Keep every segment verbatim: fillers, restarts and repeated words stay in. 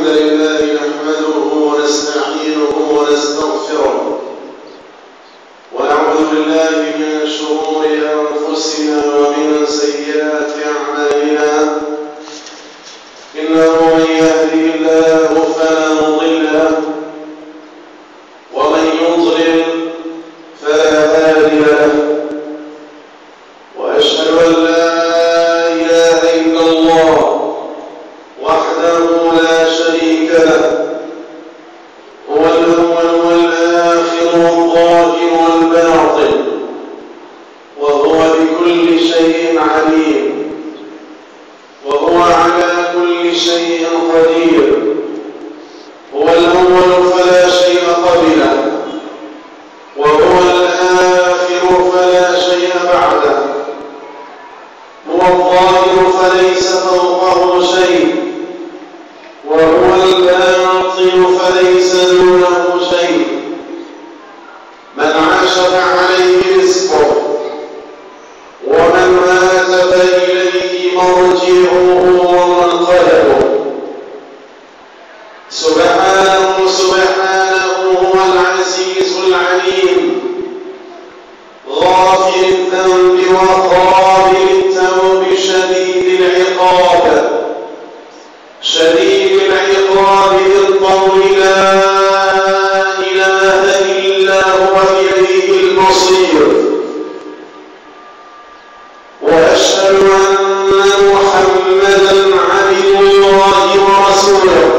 الحمد لله نحمده ونستعينه ونستغفره ونعوذ بالله من شرور أنفسنا ومن سيئات أعمالنا. إنه من يهدي الله فلا مضل له ومن يضلل فلا هادي له، وأشهد أن لا إله إلا الله وحده لا شريك له، هو الأول والآخر والظاهر والباطن، وهو بكل شيء عليم، وهو على كل شيء قدير. هو الأول فلا شيء قبله، وهو الآخر فلا شيء بعده، هو الظاهر فليس فوقه شيء، وهو الباطن فليس دونه شيء. من عاش فعليه رزقه، ومن مات فإليه مرجعه ومنقلبه. سبحانه سبحانه هو العزيز العليم، غافر الذنب وقابل التوب، شديد العقاب شديد العقاب بالقول لا إله إلا هو إليه المصير. وأشهد أن محمدا عبد الله ورسوله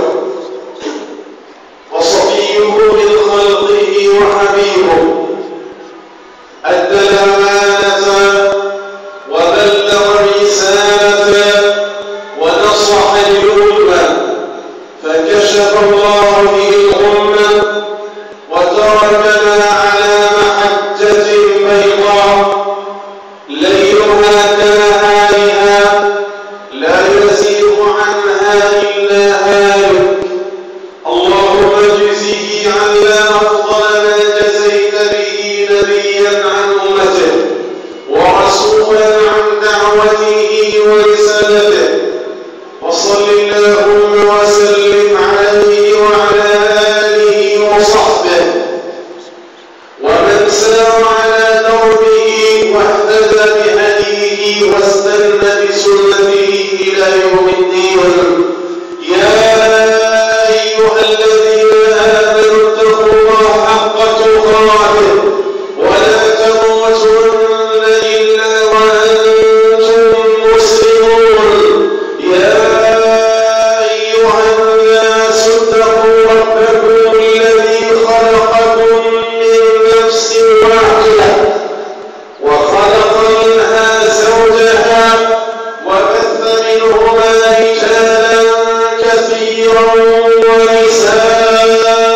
وصفيه من خلقه وحبيبه، أدى الأمانة وبلغ الرسالة ونصح الأمة، فكشف الله به الغمة وتركنا على محجة بيضاء ليلها كنهارها لا يزيغ عنها إلا هالك. اللهم اجزه عنا أفضل ما جزيت به نبيا عن أمته ورسولا عن دعوته ورسالته، وصل اللهم وسلم عليه وعلى آله وصحبه ومن سار على دربه واهتدى بهديه واستنى بسنته إلى يوم الدين. يا أيها الذين آمنوا اتقوا الله حق تقاته ولا تموتن إلا وأنتم مسلمون. يا أيها الناس اتقوا ربكم الذي خلقكم من نفس واحدة وخلق منها زوجها وبث منهما رجالا كثيرا ونساء،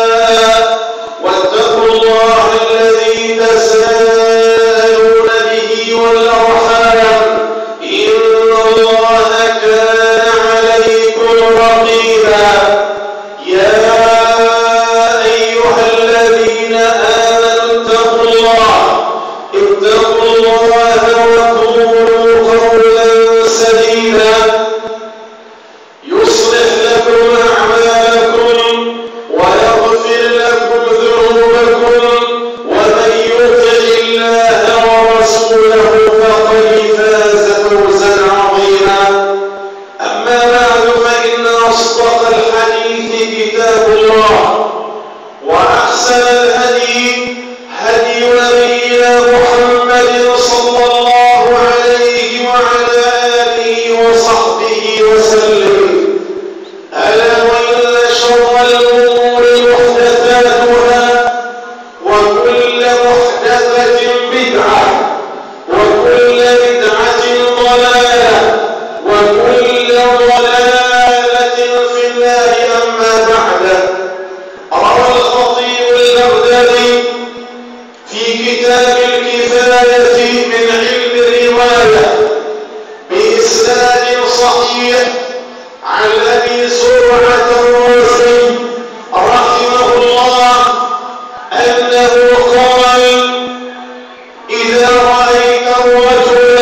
واتقوا الله الذي تساءلون به والأرحام، إن الله كان عليكم رقيبا. يا أيها الذين آمنوا اتقوا الله اتقوا الله وقولوا قولا سديدا يصلح لكم أعمالكم ويغفر لكم ذنوبكم، ومن يطع الله ورسوله فقد فاز فوزا عظيما. أما بعد، فإن أصدق الحديث كتاب الله، وأحسن الهدي هدي نبينا محمد صلى الله عليه وعلى آله وصحبه وسلم. ألا وإن شر الأمور محدثاتها، وكل محدثة بدعة، وكل بدعة ضلالة، وكل ضلالة في النار. أما بعد، روى الخطيب البغدادي في كتاب الكفاية من علم الرواية بإسناد صحيح عن أبي زرعة الرازي رحمه الله أنه قال: إذا رأيت الرجل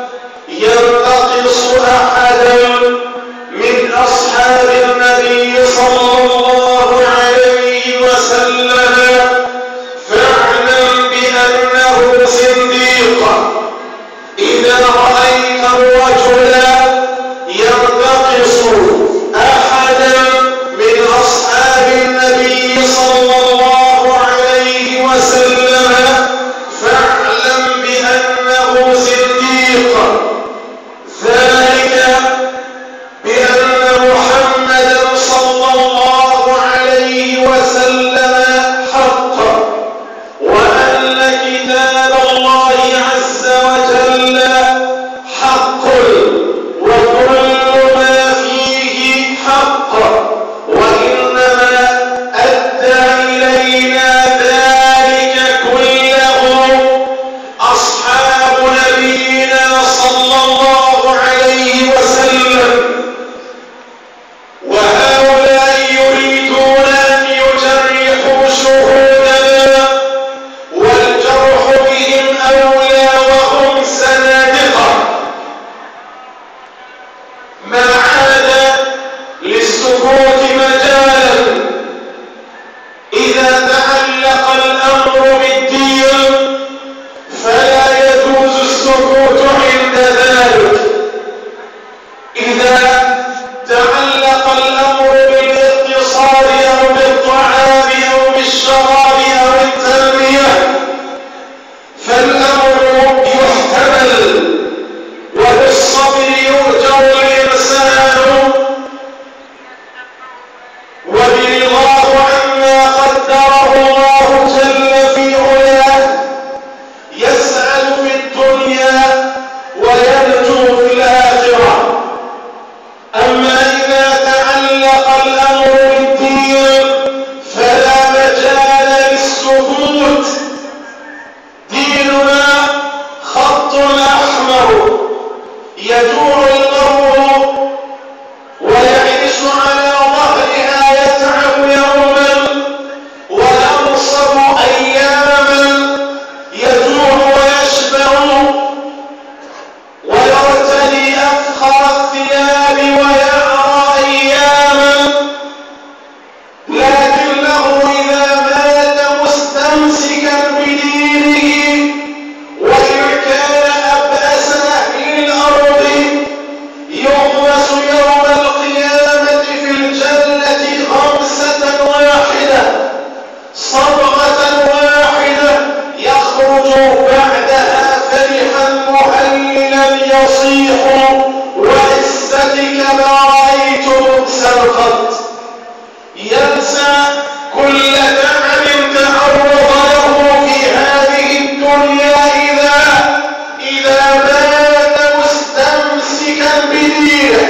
ينتقص أحدا من أصحاب النبي للسكوت مجالا. إذا تعلق الأمر بالدين فلا يجوز السكوت عند ذلك. إذا تعلق الأمر بالاقتصاد أو بالطعام أو بالشراب أو التنمية فالأمر يحتمل وبالصبر يرجع الإنسان وبرضاه عما قدره الله جل في علاه يسعد في الدنيا وينجو في الآخرة. أما إذا تعلق الأمر بالدين فلا مجال للسكوت. ديننا خط أحمر يجور المرء ويعيش على ظهرها، يتعب يوما وينصب أياما، يجوع ويشبع ويرتدي أفخر الثياب ويعرى أياما، لكنه إذا مات مستمسكا بدينه وإن كان أبأس أهل الأرض يغمس يوم القيامة في الجنة غمسة واحدة صبغة واحدة يخرج بعدها فرحا مهللا يصيح وعزتك ما رأيت مؤسا قط. ينسى كل تعب تعرض له في هذه الدنيا إذا إذا مات مستمسكا بدينه،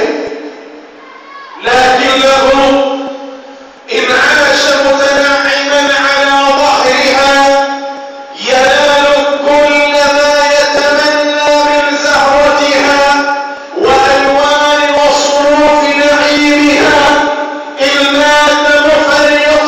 لكنه إن عاش متنعما على ظهرها ينال كل ما يتمنى من زهرتها وألوان وصروف نعيمها. إن مات مفرطا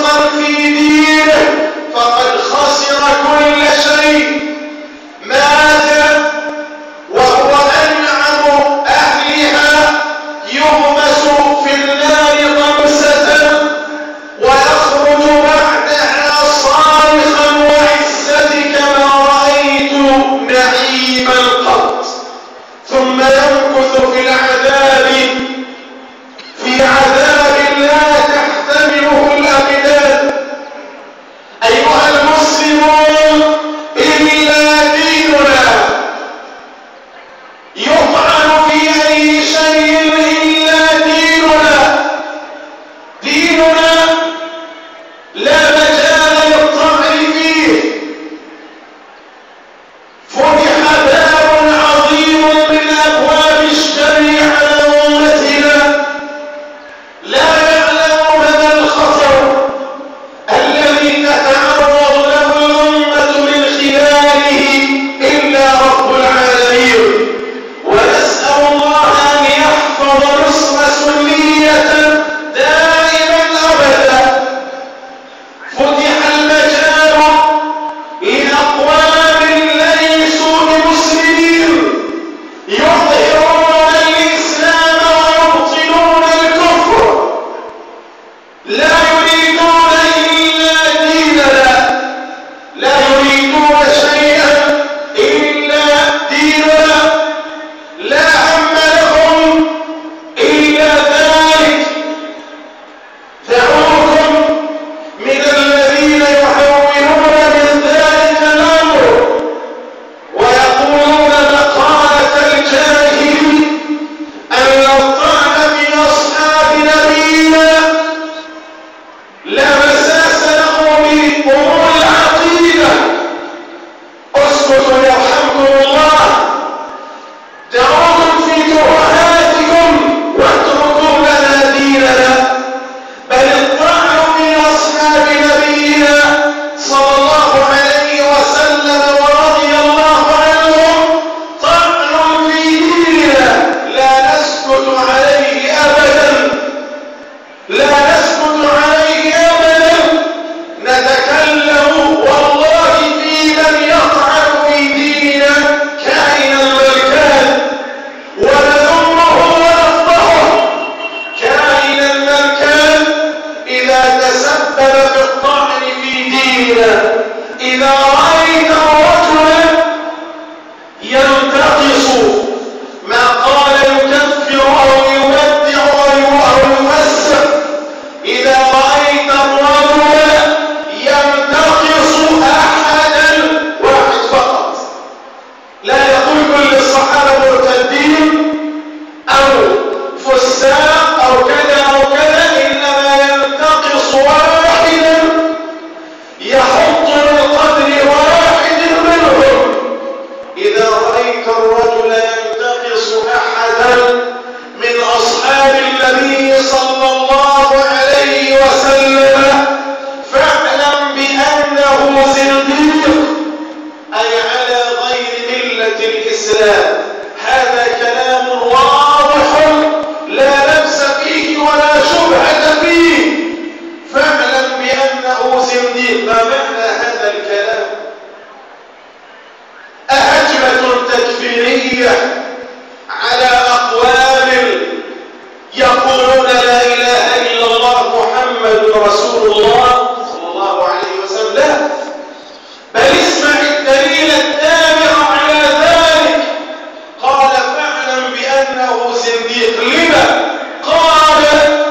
إذا رأيت الرجل ينتقص ما قال يكفر أو يبدع أو يمسك، إذا رأيت الرجل ينتقص أحدا واحد فقط، لا يقول كل الصحابة مرتدين أو فساق أو كذا أو كذا، إنما ينتقص واحدا يحط القدر واحد منهم. إذا رأيت الرجل ينتقص أحدا من أصحاب النبي صلى الله عليه وسلم فاعلم بأنه زنديق، أي على غير ملة الإسلام. هذا كلام واضح لا لبس فيه ولا شبهة فيه، فاعلم بأنه زنديق. ما معنى هذا الكلام؟ أهجمة تكفيرية على أقوام يقولون لا إله إلا الله محمد رسول الله صلى الله عليه وسلم؟ لا، بل اسمع الدليل التابع على ذلك. قال فاعلم بأنه زنديق. لما؟ قال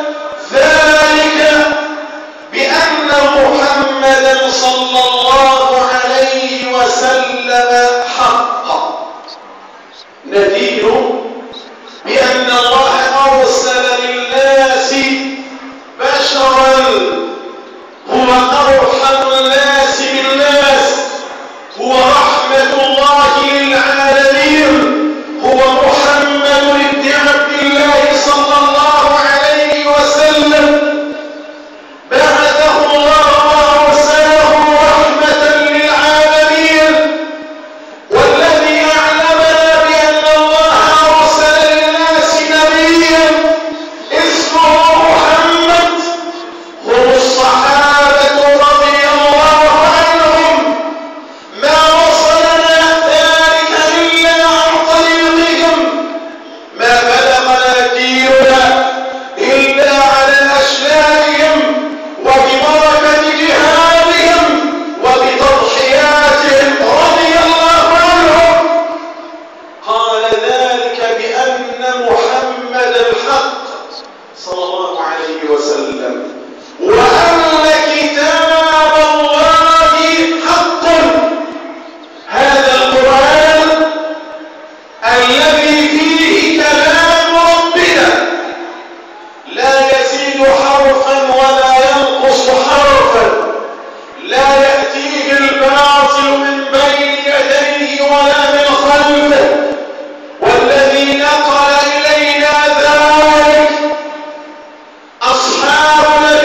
ذلك بأن محمدا صلى الله عليه وسلم حق نذير، بأن الله أرسل للناس بشرا هو أرحم الناس بالناس، هو رحمة الله للعالمين، هو محمد بن عبد الله صلى الله عليه وسلم، بعثه الله وأرسله رحمة للعالمين. والذي أعلمنا بأن الله أرسل للناس نبيا اسمه محمد هم الصحابة رضي الله عنهم. ما وصلنا ذلك إلا عن طريقهم، ما بلغنا ديننا إلا على أشلاءهم وببركة جهادهم وبتضحياتهم رضي الله عنهم. قال ذلك بأن محمد الحق صلى الله عليه وسلم، وأن كتاب الله حق. هذا القرآن الذي فيه كلام ربنا لا يزيد حرفا ولا ينقص حرفا، لا يأتيه الباطل من بين يديه ولا من خلفه. والذي نقل إلينا ذلك أصحاب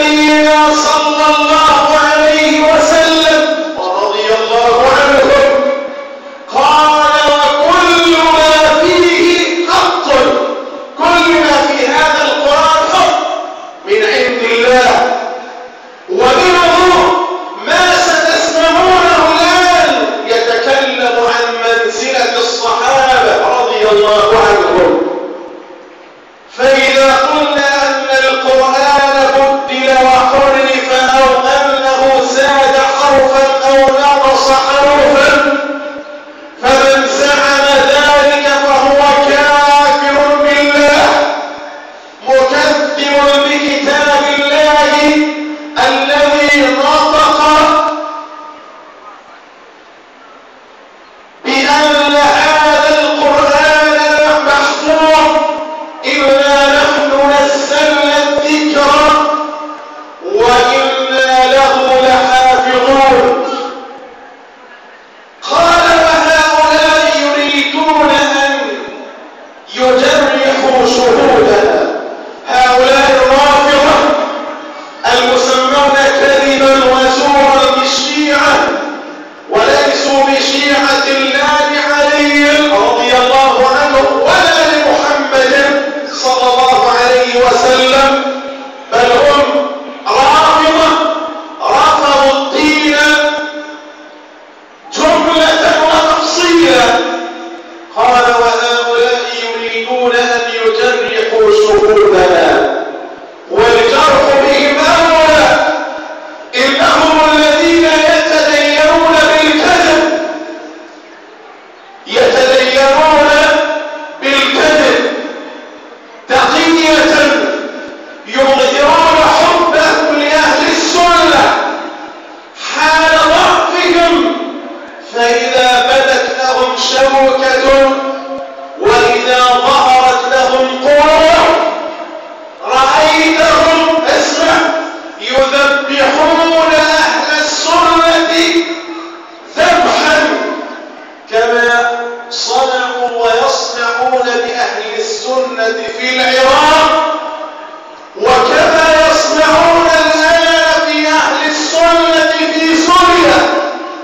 في العراق، وكما يصنعون الآن في أهل السنة في سوريا.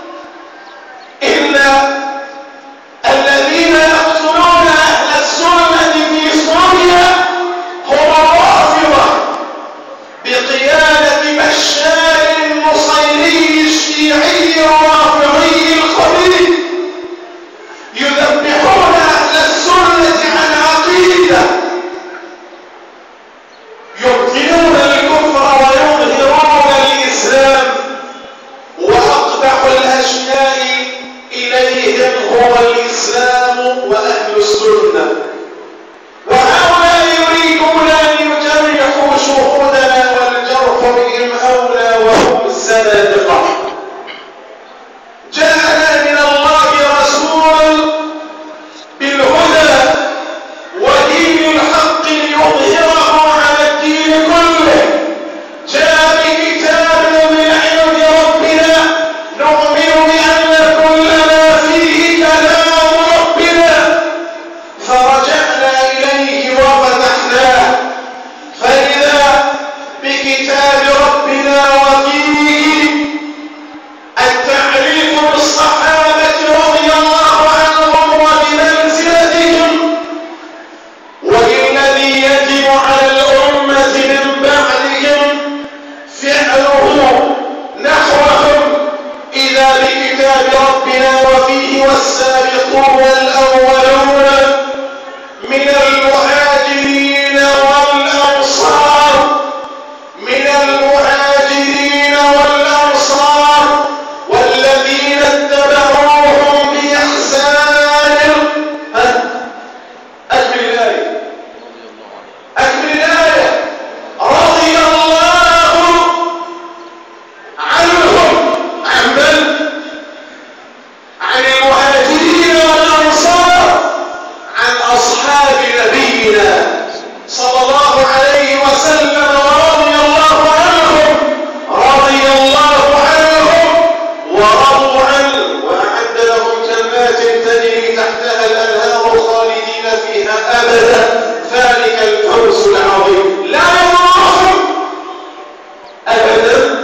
إن الذين يقتلون أهل السنة في سوريا هم الرافضة بقيادة بشار النصيري الشيعي الرافضي الخبيث، يذبحون أهل السنة عن عقيدة، يبطلون الكفر ويظهرون الإسلام، وأقبح الأشياء إليهم هو الإسلام وأهل السنة. وهؤلاء يريدون أن يجرحوا شهودنا، والجرح بهم أولى وهم الزنادقة. جاءنا من الله رسول بالهدى ودين الحق ليظهره على الدين كله، جاء بكتاب من عند ربنا نؤمن بأن كل ما فيه كلام ربنا، فرجعنا إليه وفتحناه، فإذا بكتاب ربنا وفيه التعريف بالصحابة رضي الله عنهم وبمنزلتهم، والذي يجب على الأمة من بعدهم فعله نحوهم، إذا بكتاب ربنا وفيه والسابقون الأولون من المهاجرين والأنصار من المهاجرين والأنصار والذين اتبعوهم بإحسان. أكمل الآية أكمل الآية رضي الله عنهم عن من؟ عن المهاجرين والأنصار، عن أصحاب نبينا صلى الله عليه وسلم، ورضي الله عنهم رضي الله عنهم ورضوا عنه، وأعد لهم جنات تجري تحتها الأنهار خالدين فيها أبدا، ذلك الفوز العظيم. لا يضرهم أبدا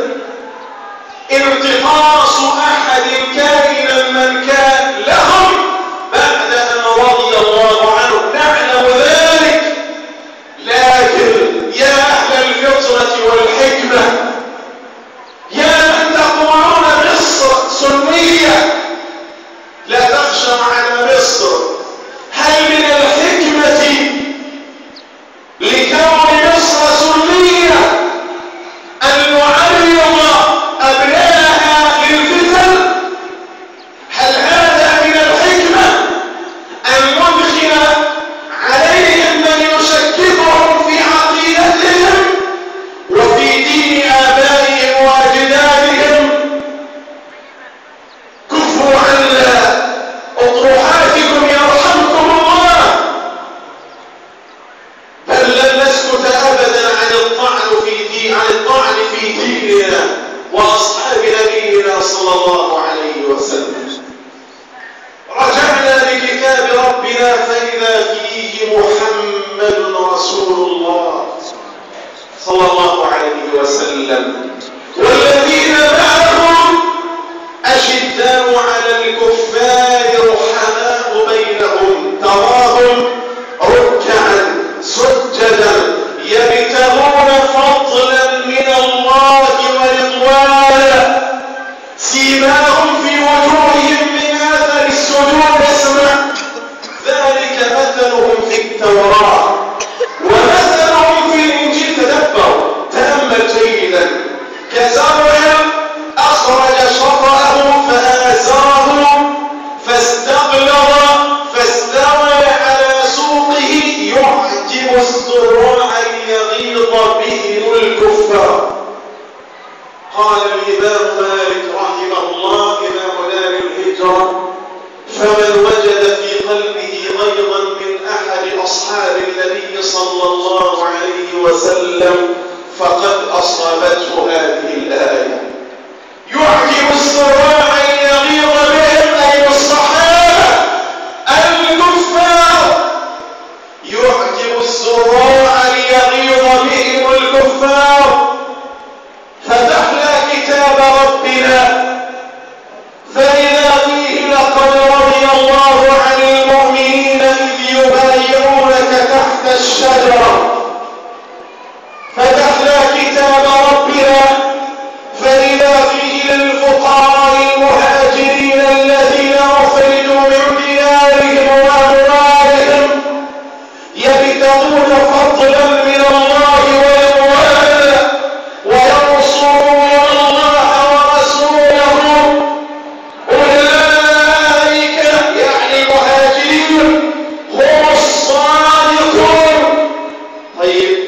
انتقاص أحد كائنا من كان لهم بعد أن رضي الله عنه، نعلم ذلك. لكن يا أهل الفطرة والحكمة، يا من تقولون مصر سنية لا تخشى على مصر، هل من الحكمة لكون مصر سنية أن نعرض أبنائها للفتن؟ هل هذا من الحكمة أن ندخل عليهم من يشككهم في عقيدتهم وفي دين آبائهم وأجدادهم؟ كفوا عنا أطروحاتكم يرحمكم الله. بل لن نسكت أبدا عن الطعن في دين عن الطعن في ديننا وأصحاب نبينا صلى الله عليه وسلم. رجعنا لكتاب ربنا فإذا فيه محمد رسول الله صلى الله عليه وسلم، والذين معهم أشداء على الكفار رحماء بينهم، تراهم ركعا سجدا يبتغون فضلا من الله ورضوانا، سيماهم في وجوههم من اثر السجود، اسمع، ذلك مثلهم في التوراة ومثلهم في الانجيل. تدبر تأمل جيدا، كزرع اخرج شطأه فآزره فاستغلظ فاستوى على سوقه يعجب الزراع ليغيظ بهم الكفار. قال الإمام مالك رحمه الله إمام دار الهجرة: فمن وجد في قلبه غيظا من أحد أصحاب النبي صلى الله عليه وسلم فقد أصابته هذه الآية. يعجب الزراع ليغيظ بهم، أي الصحابة الكفار، يعجب الزراع الكفار. فتحنا كتاب ربنا فإذا فيه لقد رضي الله عن المؤمنين إذ يبايعونك تحت الشجرة. فتحنا كتاب ربنا فإذا فيه للفقراء المهاجرين الذين أخرجوا من ديارهم وأموالهم يبتغون فضلا من الله ورضوانا وينصرون الله ورسوله أولئك يعني المهاجرين هم الصادقون. طيب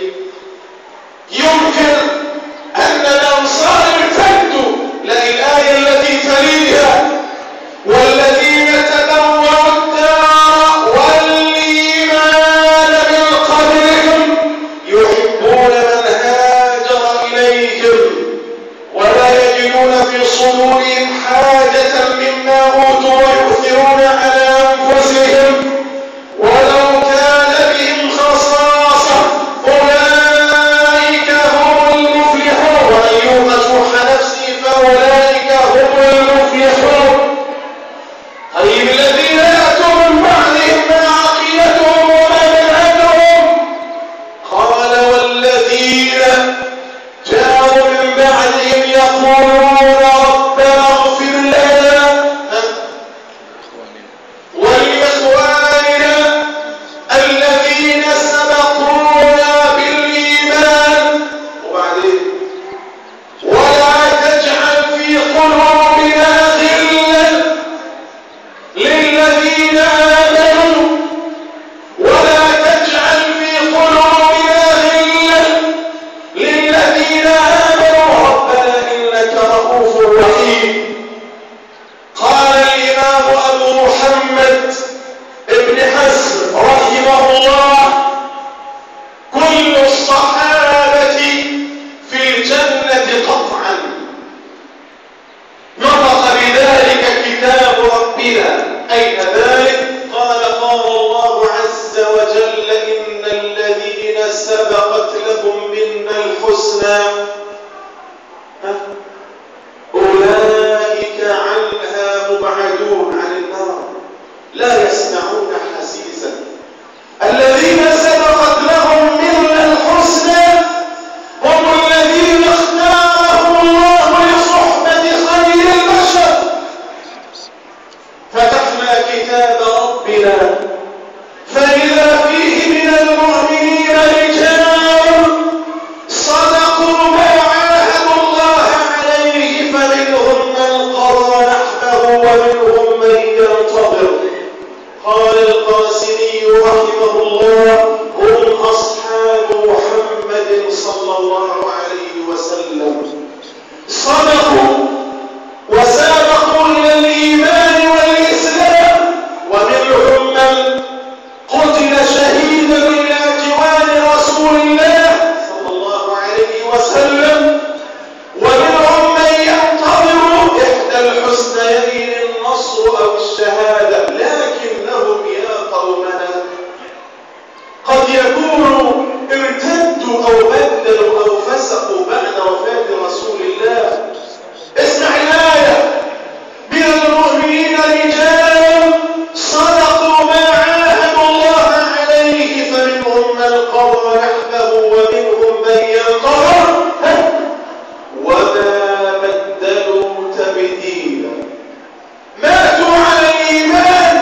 يمكن أن الأنصار ارتدوا، لا الآية التي تليها والذين تبوأوا الدار والإيمان من قبلهم يحبون من هاجر إليهم ولا يجدون في صدورهم حاجة مما أوتوا ويؤثرون على أنفسهم ولو كان بهم خصاصة أولئك هم المفلحون. ومن يوق شح نفسه فأولئك هم المفلحون. طيب الذين يأتوا من بعدهم ما عقيدتهم وما منهجهم؟ قال والذين جاءوا من بعدهم يقولون ربنا اغفر لنا ولإخواننا الذين سبقونا بالإيمان وبعدين ولا تجعل في قلوبنا غلا للذين آمنوا ولا تجعل في قلوبنا غلا للذين آمنوا ربنا إنك رؤوف رحيم. قال الإمام أبو محمد ابن حزم رحمه الله كل الصحابة في الجنة قطعا. نطق بذلك كتاب ربنا. أين ذلك؟ قال قال الله عز وجل إن الذين سبقت لهم منا الحسنى أولئك عنها مبعدون عن النار لا يسمعون حسيسا. الذين سبقت لهم منا الحسنى هم الذين اختارهم الله لصحبة خير البشر. فتحنا كتاب ربنا فإذا فيه من المؤمنين رجال صدقوا ما عاهدوا الله عليه فمنهم من قضى نحبه ومنهم من ينتظر. قال القاسمي رحمه الله هم أصحاب محمد صلى الله عليه وسلم صدقوا وسابقوا إلى الإيمان والإسلام ومنهم من قتل شهيدا إلى جوار رسول الله صلى الله عليه وسلم ومنهم من ينتظر إحدى الحسنيين النصر أو الشهادة. لكنهم يا قومنا قد يكونوا ارتدوا أو بدلوا أو فسقوا بعد وفاة رسول الله. اسمع الآية من المؤمنين رجال صدقوا ما عاهدوا الله عليه فمنهم من قضى نحبه ومنهم من ينتظر وما بدلوا تبديلا. ماتوا على الإيمان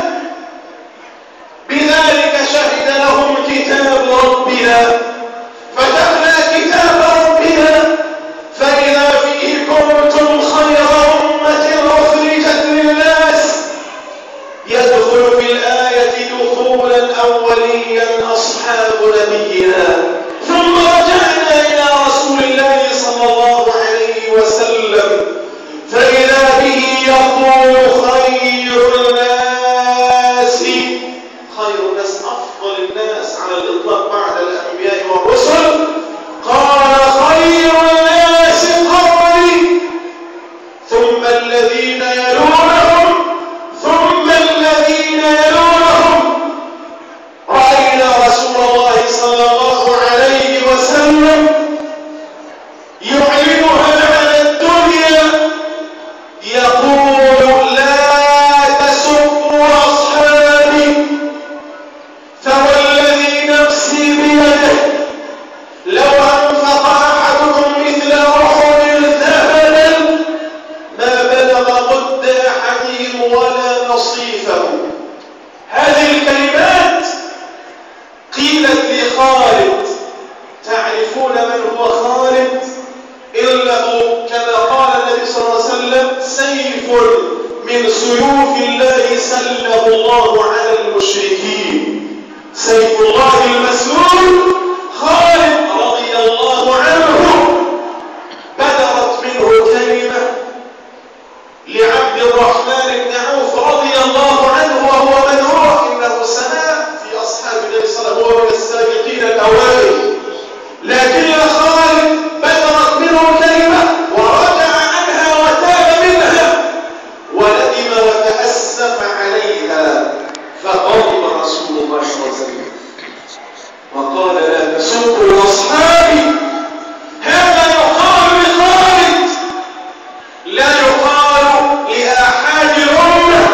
بذلك شهد لهم كتاب ربنا. فتحنا كتاب ربنا فإذا فيه كنتم خير أمة أخرجت للناس. يدخل في الآية دخولا أوليا أصحاب نبينا ثم رجعنا إلى سيوف الله سله الله على المشركين. سيف الله المسلول خالد رضي الله عنه بدرت منه كلمة لعبد الرحمن بن عوف رضي الله عنه وهو مدعو، إنه سمع في أصحاب النبي صلى الله عليه وسلم هو من السابقين الأوائل، لكن خالد بدرت منه كلمة ورجع عنها وتاب منها وندم وتأسف عليها، فغضب رسول الله صلى الله عليه وسلم وقال لا تسبوا أصحابي. هذا يقال لخالد، لا يقال لآحاد الأمة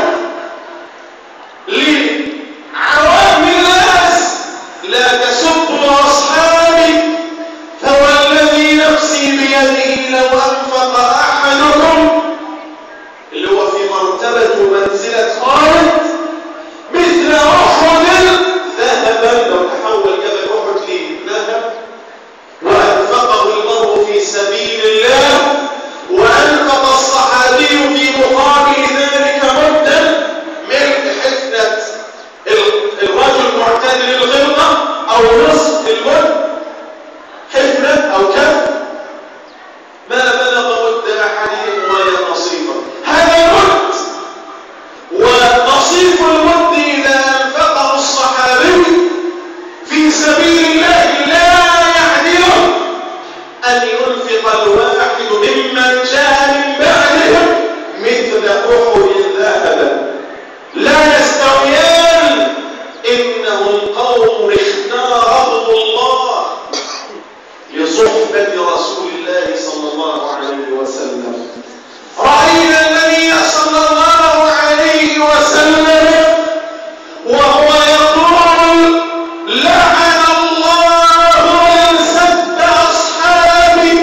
لعوام الناس. لا تسبوا أصحابي فوالذي نفسي بيده لو أنفق أحدكم، اللي هو في مرتبة ومنزلة خالد، مثل أحد ذهبا، لو تحول جبل أحد لذهب وأنفقه المرء في سبيل الله، وأنفق الصحابي في مقابل ذلك مدا من حفنة الرجل معتدل الغلطة أو نصف المد حفنة أو كف، ما بلغ مد أحدهم ولا نصيفا. هذا مد، ونصيف المد إذا أنفقه الصحابي في سبيل الله لا يعدله أن ينفق الواحد ممن جاء من بعدهم مثل أحد ذهبا. لا يستويان، إنهم قوم اختارهم الله لصحبة رسول الله صلى الله عليه وسلم. رأينا النبي صلى الله عليه وسلم وهو يقول لعن الله من سب أصحابي،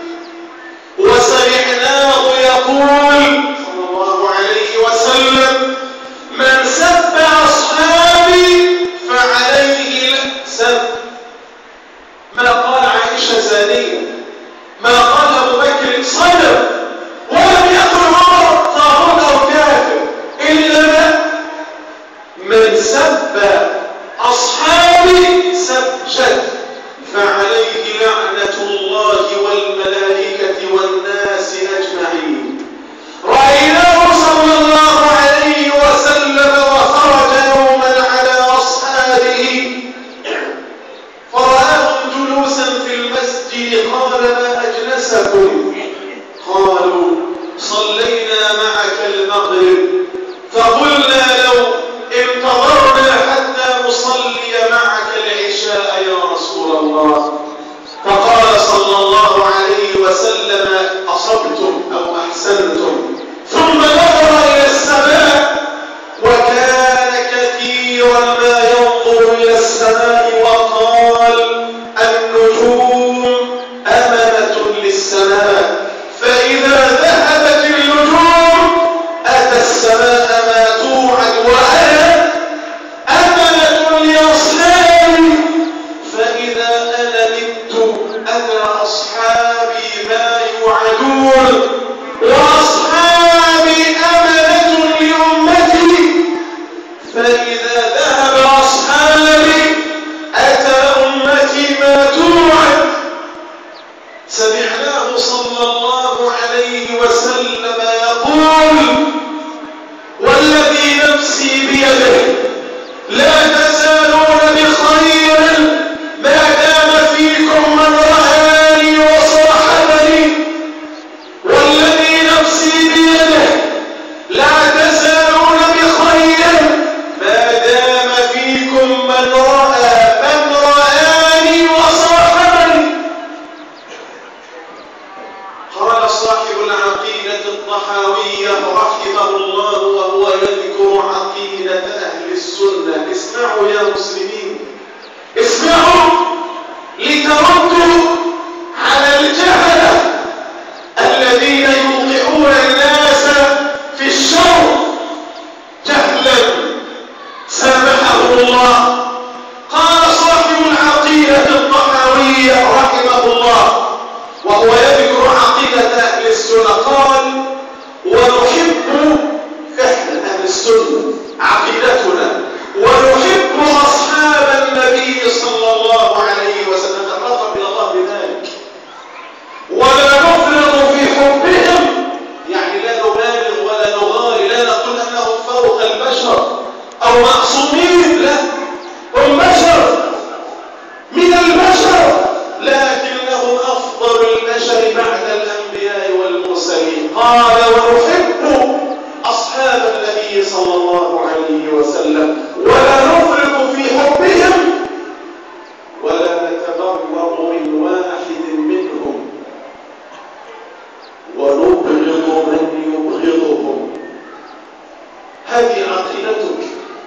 وسمعناه يقول صلى الله عليه وسلم من سب أصحابي فعليه سب. ما قال عائشة زانية، ما قال أبو بكر صدق، ولم يقل عمر طاغوت أو كافر، إلا من سب أصحابي سب جد فعليه لعنة الله والملائكة والناس أجمعين. رأيناه صلى الله عليه وسلم وخرج يوما على أصحابه فرآهم جلوسا في المسجد، قال ما أجلسكم؟ قالوا صلينا معك المغرب فقلنا لو انتظرنا حتى نصلي معك العشاء يا رسول الله. فقال صلى الله عليه وسلم أصبتم أو أحسنتم، ثم نظر إلى السماء وكان كثيرا ما ينظر إلى السماء وقال النجوم أمنة للسماء، فإذا ذهبت النجوم أتى السماء ما توعد، وأنا أمنة لأصحابي، فإذا أنا مت أتى أصحابي ما يوعدون، وأصحابي أمنة لأمتي، فإذا ذهب أصحابي أتى أمتي ما توعد. سمعناه صلى الله عليه وسلم يقول والذي نفسي بيده لا تزالون بخير ما دام فيكم من رآني وصاحبني، قال ونحب أصحاب النبي صلى الله عليه وسلم ولا نفرط في حبهم ولا نتبرأ من واحد منهم ونبغض من يبغضهم. هذه عقيدتك.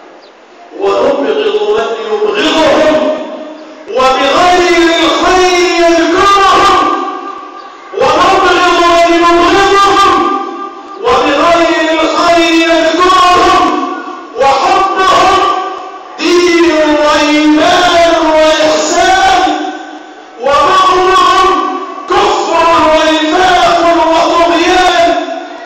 ونبغض من يبغضهم وبغير الخير يذكرهم، ونبغض من يبغضهم وبغير الخير يذكرهم، وحبهم دين وإيمان وإحسان، وبغضهم كفر ونفاق وطغيان،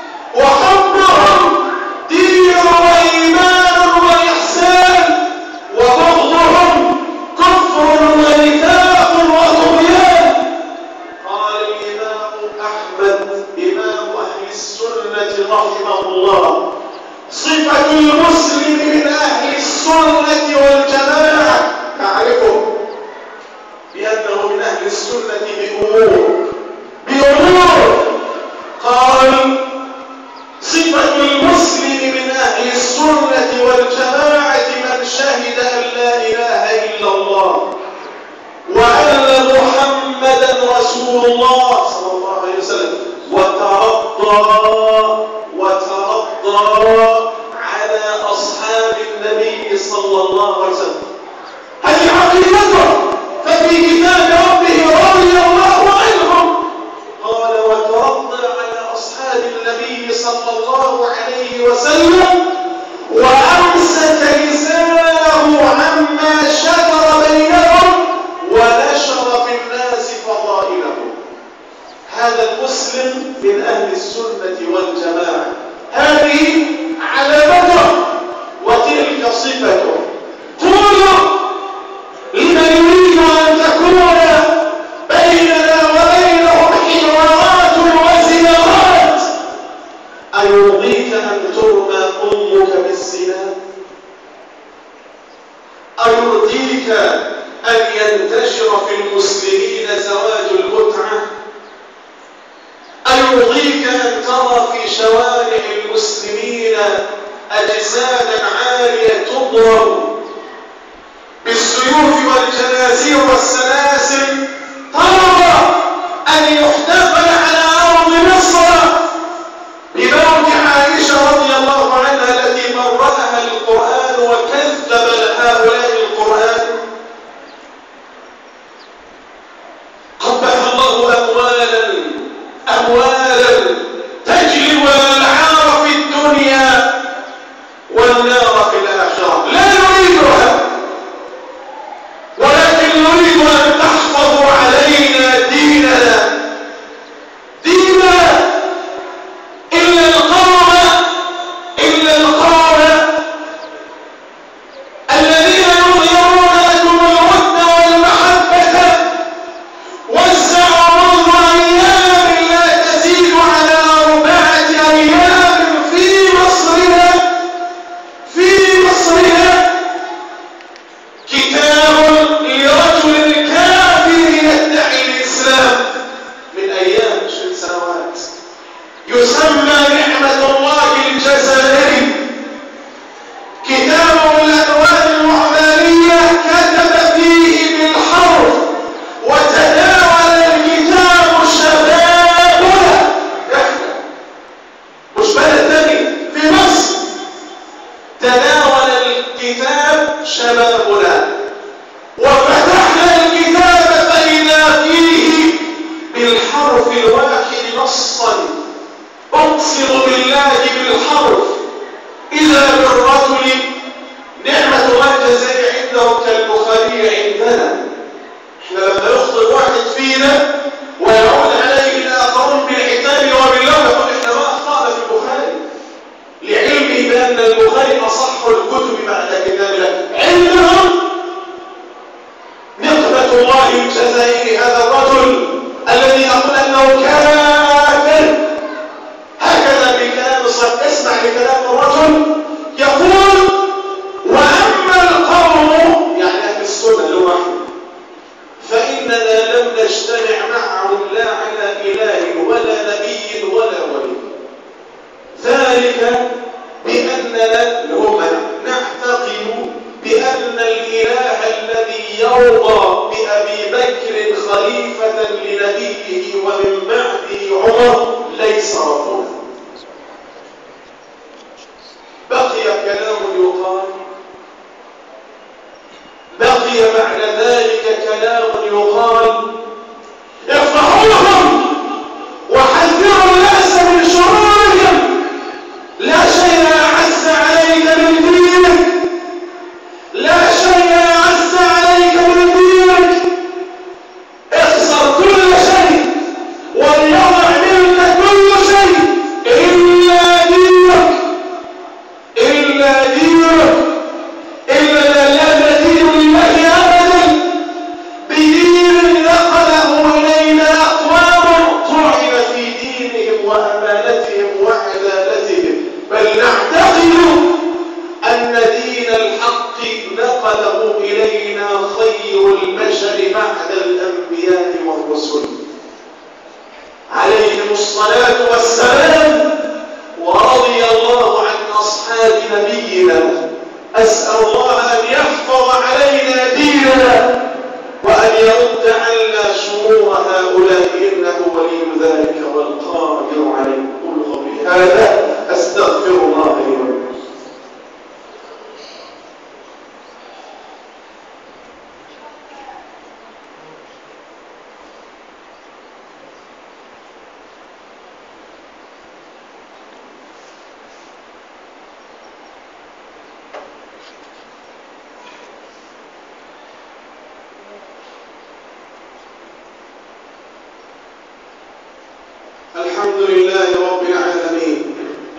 وحبهم دين وإيمان وإحسان، وبغضهم كفر ونفاق وطغيان. قال الإمام أحمد إمام أهل السنة رحمه الله: صفة المسلم من أهل السنة والجماعة تعرفه بأنه من أهل السنة بأمور بأمور قال: صفة المسلم من أهل السنة والجماعة من شهد أن لا إله إلا الله وأن محمدا رسول الله صلى الله عليه وسلم وترضى وترضى على أصحاب النبي صلى الله عليه وسلم. هذه عقيدته. ففي كتاب ربه رضي الله عنهم قال: وترضى على أصحاب النبي صلى الله عليه وسلم وأمسك لسانه عما شجر بينهم ونشر في الناس فضائلهم. هذا المسلم من أهل السنة والجماعة. هذه علامته وتلك صفته. قولوا لمن يريد أن تكون بيننا وبينهم حوارات وزيارات: أيرضيك أن ترمى أمك بالزنا؟ أيرضيك أن ينتشر في المسلمين زواج المتعة؟ أيرضيك أن ترى في شوارع المسلمين أجسادا عالية تضرب بالسيوف والجنازير والسلاسل؟ ترى أن يحتفل على أرض مصر بموت عائشة رضي الله عنها التي برأها القرآن وكذب هؤلاء القرآن؟ قبح الله أموالا أموالا تجلب العار في الدنيا والنار في الآخرة. لا نريدها، ولكن نريد أن تحفظوا علينا ديننا ديننا إلا القوم إلا القوم الذين يظهرون لكم الود والمحبة وزعوا منذ أيام لا تزيد على أربعة أيام في مصرنا في مصرنا كتاب لرجل كافر يدعي الإسلام من أيام عشر سنوات يسمى نعمة الله الجزائري. كتاب الألوان المعمارية كتب فيه بالحرف وتداول الكتاب شبابنا. احنا مش بلد تاني في مصر، تداول الكتاب شبابنا وفتحنا الكتاب فإذا فيه بالحرف الواحد نصا أقسم بالله بالحرف إذا بالرجل نعمة الله الجزائري عنده كالبخاري عندنا. احنا لما يخطئ واحد فينا ويعود عليه الآخرون بالعتاب وباللوم يقول احنا ما أخطأنا في البخاري، لعلمه بأن البخاري أصح الكتب بعد كتاب الله. عندهم نقمة الله الجزائري هذا الرجل الذي يقول أنه كافر. هكذا بكلام الصدق. اسمع لكلام الرجل يقول: وأما القوم يعني أهل السنة اللي هو أحمد فإننا لم نجتمع معهم لا على إله ولا نبي ولا ولي. ذلك بأننا هم نعتقد بأن الإله الذي يرضى بأبي بكر خليفة لنبيه ومن بعده عمر ليس ربنا. بقي كلام يقال، بقي بعد ذلك كلام يقال: افضحوهم وحذروا الناس من شرورهم، لا شيء أعز عليك من دينك، لا شيء أعز عليك من دينك، اخسر كل شيء وليضع منك كل شيء إلا دينك، إلا دينك، إلا لا دين لله أبدا، بدين نقله إلينا أقوام طعن في دينهم وأمانتهم وعدالتهم، بل نعتقد أن دين الحق نقله إلينا خير البشر بعد الأنبياء والرسل عليهم الصلاة والسلام، ورضي الله عن أصحاب نبينا. أسأل الله أن يحفظ علينا ديننا وأن يرد عنا شرور هؤلاء، إنه ولي ذلك والقادر عليه. قل قولي هذا أستغفر الله لي ولكم. الحمد لله رب العالمين،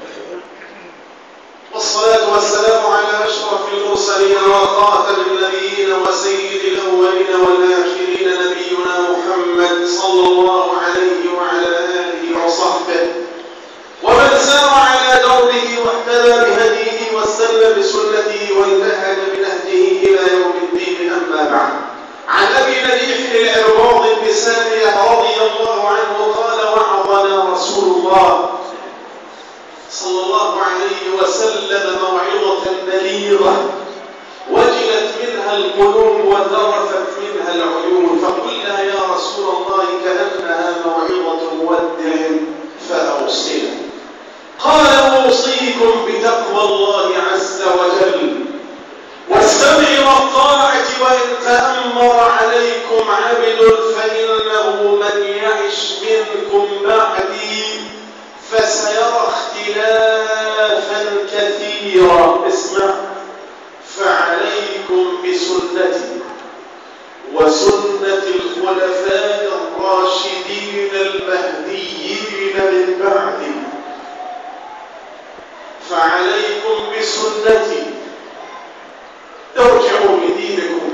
والصلاة والسلام على أشرف المرسلين وخاتم النبيين وسيد الأولين والآخرين نبينا محمد صلى الله عليه وعلى آله وصحبه ومن سار على دربه واهتدى بهديه واستنى بسنته وانتهج بنهجه إلى يوم الدين. أما بعد، عن أبي نجيح العرباض بن سارية رضي الله عنه قال: وعظنا رسول الله صلى الله عليه وسلم موعظة بليغة وجلت منها القلوب وذرفت منها العيون، فقلنا يا رسول الله كأنها موعظة مودع فأوصنا. قال: أوصيكم بتقوى الله عز وجل والسمع والطاعة، وإن تأمر عليكم عبد فإنه من يعش منكم بعدي فسيرى اختلافا كثيرا. اسمع: فعليكم بسنتي وسنة الخلفاء الراشدين المهديين من بعدي. فعليكم بسنتي، ارجعوا لدينكم،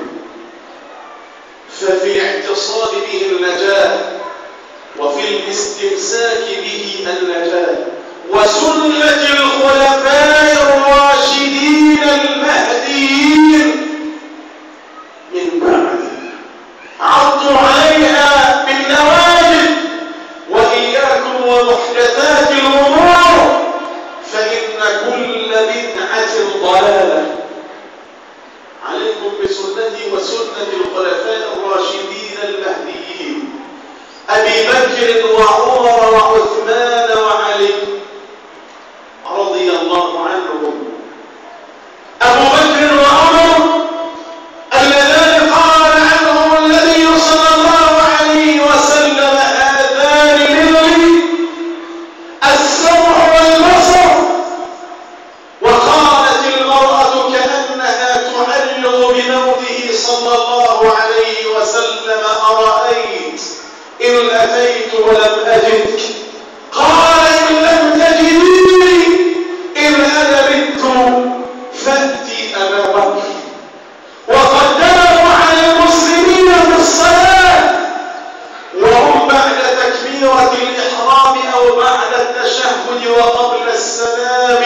ففي الاعتصام به النجاة وفي الاستمساك به النجاة، وسنة الخلفاء الراشدين المهديين من بعد، عضوا عليها بالنواجذ، وإياكم ومحدثات الأمور، فإن كل بدعة ضلالة. عليكم بسنتي وسنة الخلفاء الراشدين المهديين أبي بكر وعمر وعثمان وعلي رضي الله عنهم. أبو بكر وعمر اللذان قال عنهم النبي صلى الله عليه وسلم: هذان مني السمع والبصر. وقالت المرأة كأنها تعلق بموته صلى الله عليه وسلم: أرأيت إن أتيت ولم أجدك؟ قال: إن لم تجدني إن أنا بت فأتي أبا بكر. وقدموا على المسلمين في الصلاة وهم بعد تكبيرة الإحرام أو بعد التشهد وقبل السلام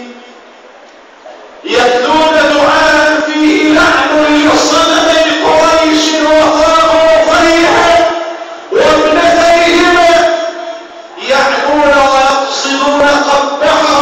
يتلون دعاء فيه لعن لصنمي قريش وطاغوتيها وابنتيهما، يعنون ويقصدون قبحهما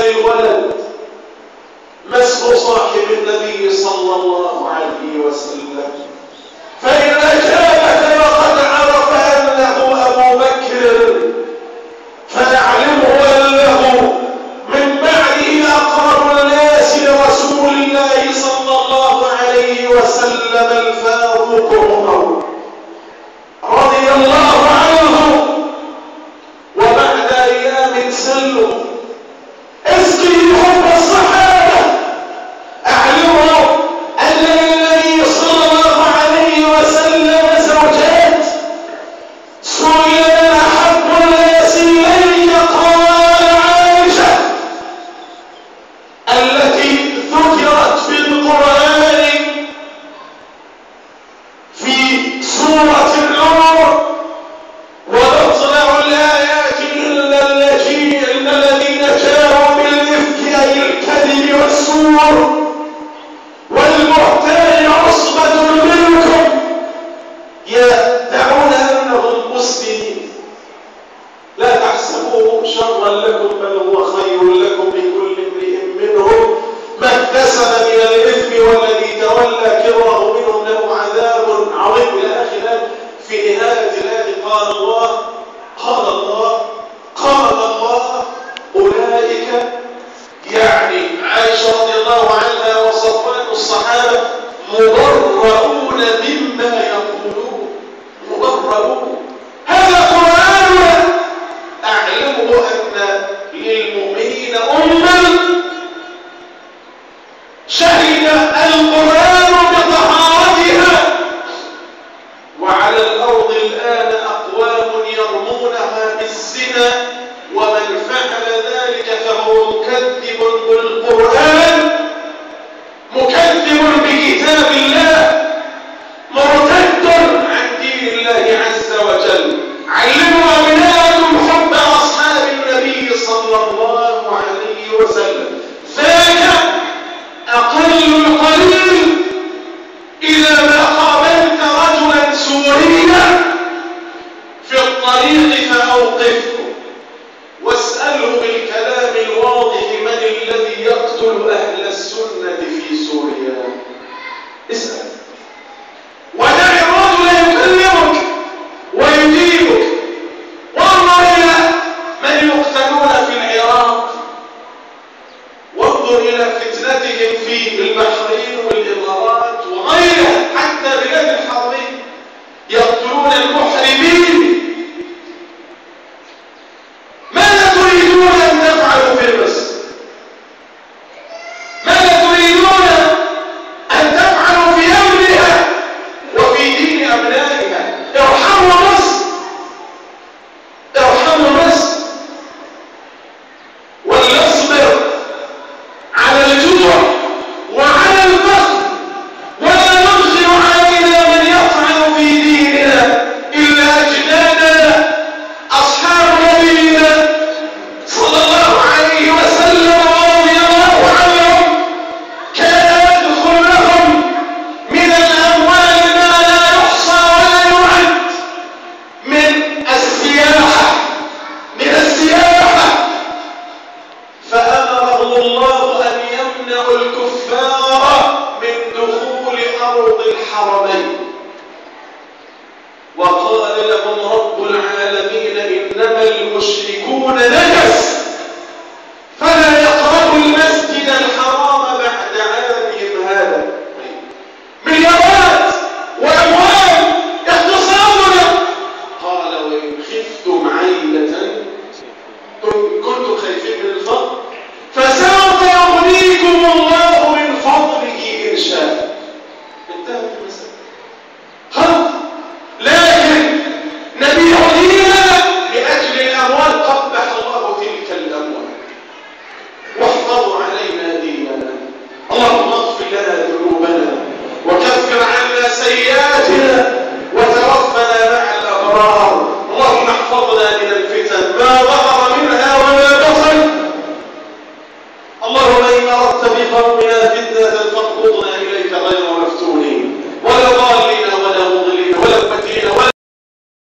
للولد ما اسم صاحب النبي صلى الله عليه وسلم؟ فإن أجابك وقد عرف أنه أبو بكر فاعلمه أنه من بعده أقرب الناس لرسول الله صلى الله عليه وسلم الفاروق عمر رضي الله عنه. وبعد أيام سلوا اسقي حب الصحابة، أعلموا أن للنبي صلى الله عليه وسلم زوجات، سئل من أحب الناس إليك قال عائشة التي ذكرت في القرآن في سورة النور ونطلع الآيات إلا الذين جاءوا بالإفك أي الكذب والسور والبهتان عصبة منكم يدعون أنهم مسلمين. لا تحسبوه شرا لكم بل هو خير لكم لكل امرئ منهم ما اكتسب من الإثم والذي تولى كبره منهم له عذاب عظيم إلى آخر. في نهاية الآية قال الله قال الله قال الله أولئك يعني عائشة رضي الله عنها وصفوان الصحابة مبرؤون مما يقولون، مبرؤون. هذا قرآن أعلمه أن للمؤمنين أمة شهد القرآن بطهارتها، وعلى الأرض الآن أقوام يرمونها بالزنا، ومن فعل ذلك فهو مكذب بالقرآن، مكذب بكتاب الله، مرتد عن دين الله عز وجل. علموا أبناءكم حب أصحاب النبي صلى الله عليه وسلم، ذاك أقل القليل. إذا ما قابلت رجلا سوريا في الطريق فأوقفه واسأله بالكلام الواضح من الذي يقتل أهل السنة في سوريا. اسأل ودع الرجل يكلمك ويجيبك. وانظر إلى من يقتلون في العراق، وانظر إلى فتنتهم في البحرين والإمارات وغيرها حتى بلاد الحرمين، يقتلون المحرمين. ماذا تريدون أن تفعلوا في مصر؟ ماذا تريدون أن تفعلوا في أمنها وفي دين أبنائها؟ ارحموا مصر، ارحموا مصر، ولنصبر على الجوع وعلى الفقر، ولا نرسل علينا من يطعن في ديننا إلا أجدادنا أصحاب نبينا صلى الله عليه وسلم ورضي الله عنهم. كان يدخل لهم من الأموال ما لا يحصى ولا يعد من السياحة من السياحة فأمرهم الله أن يمنعوا الكفار من دخول أرض الحرمين، وقال لهم رب العالمين إنما المشركون نجس